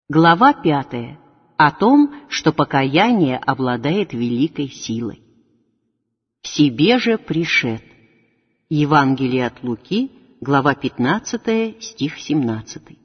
Глава 5. О том, что покаяние обладает великой силой. В себе же пришед. Евангелие от Луки, глава 15, стих 17.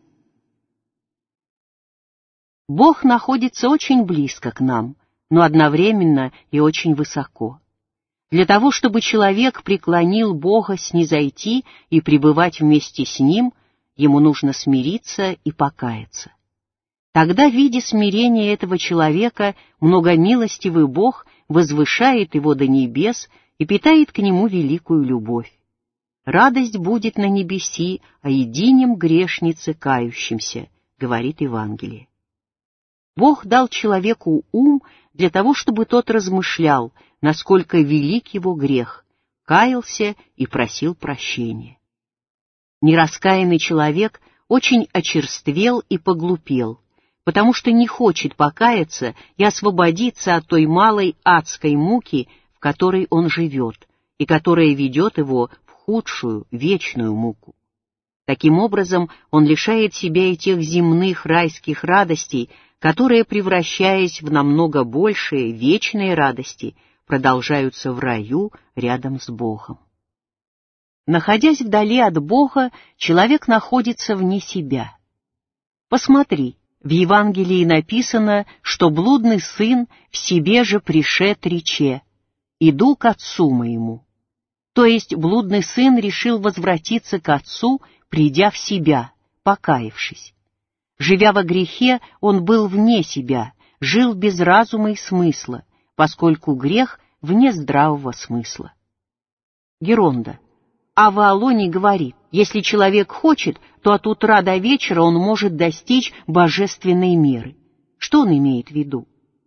Бог находится очень близко к нам, но одновременно и очень высоко. Для того, чтобы человек преклонил Бога снизойти и пребывать вместе с Ним, ему нужно смириться и покаяться. Тогда, видя смирение этого человека, многомилостивый Бог возвышает его до небес и питает к нему великую любовь. «Радость будет на небеси о единем грешнице кающемся», говорит Евангелие. Бог дал человеку ум для того, чтобы тот размышлял, насколько велик его грех, каялся и просил прощения. Нераскаянный человек очень очерствел и поглупел, потому что не хочет покаяться и освободиться от той малой адской муки, в которой он живет, и которая ведет его в худшую, вечную муку. Таким образом, он лишает себя и тех земных райских радостей, которые, превращаясь в намного большие вечные радости, продолжаются в раю рядом с Богом. Находясь вдали от Бога, человек находится вне себя. Посмотри, в Евангелии написано, что блудный сын в себе же пришед рече: «Иду к отцу моему». То есть блудный сын решил возвратиться к отцу, придя в себя, покаявшись. Живя во грехе, он был вне себя, жил без разума и смысла, поскольку грех вне здравого смысла. Геронда. Аввалоний говорит, если человек хочет, то от утра до вечера он может достичь божественной меры. Что он имеет в виду?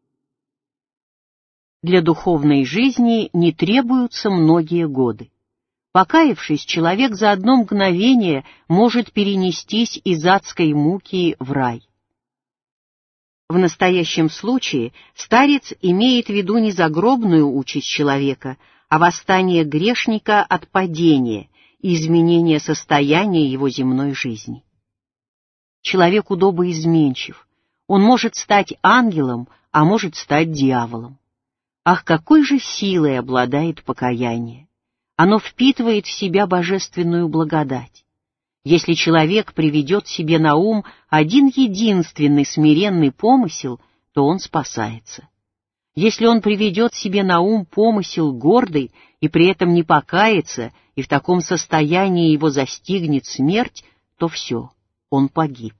Для духовной жизни не требуются многие годы. Покаявшись, человек за одно мгновение может перенестись из адской муки в рай. В настоящем случае старец имеет в виду не загробную участь человека, а восстание грешника от падения и изменение состояния его земной жизни. Человек удобо изменчив. Он может стать ангелом, а может стать дьяволом. Ах, какой же силой обладает покаяние! Оно впитывает в себя божественную благодать. Если человек приведет себе на ум один единственный смиренный помысел, то он спасается. Если он приведет себе на ум помысел гордый и при этом не покается, и в таком состоянии его застигнет смерть, то все, он погиб.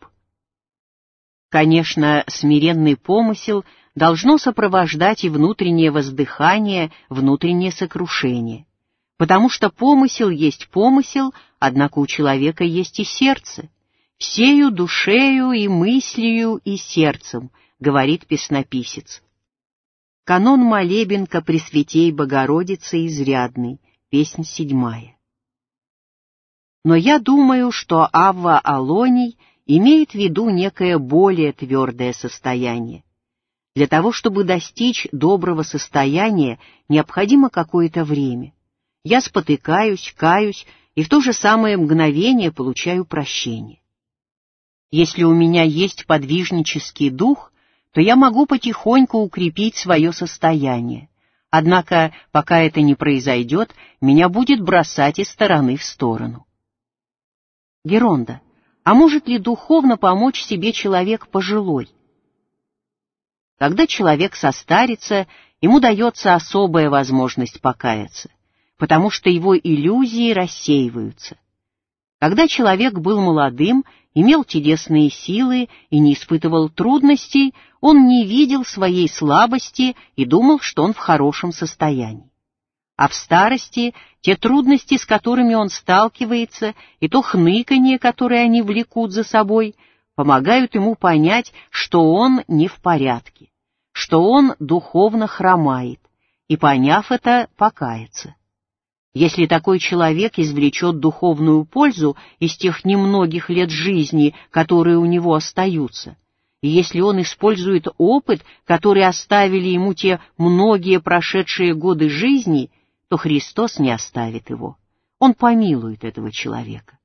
Конечно, смиренный помысел должно сопровождать и внутреннее воздыхание, внутреннее сокрушение. Потому что помысел есть помысел, однако у человека есть и сердце. «Всею душею и мыслью и сердцем», говорит песнописец. Канон молебен ко Пресвятей Богородице изрядный, песнь 7. Но я думаю, что Авва-Алоний имеет в виду некое более твердое состояние. Для того, чтобы достичь доброго состояния, необходимо какое-то время. Я спотыкаюсь, каюсь, и в то же самое мгновение получаю прощение. Если у меня есть подвижнический дух, то я могу потихоньку укрепить свое состояние. Однако, пока это не произойдет, меня будет бросать из стороны в сторону. Геронда. А может ли духовно помочь себе человек пожилой? Когда человек состарится, ему дается особая возможность покаяться, потому что его иллюзии рассеиваются. Когда человек был молодым, имел чудесные силы и не испытывал трудностей, он не видел своей слабости и думал, что он в хорошем состоянии. А в старости те трудности, с которыми он сталкивается, и то хныканье, которое они влекут за собой, помогают ему понять, что он не в порядке, что он духовно хромает, и, поняв это, покаяться. Если такой человек извлечет духовную пользу из тех немногих лет жизни, которые у него остаются, и если он использует опыт, который оставили ему те многие прошедшие годы жизни, то Христос не оставит его. Он помилует этого человека.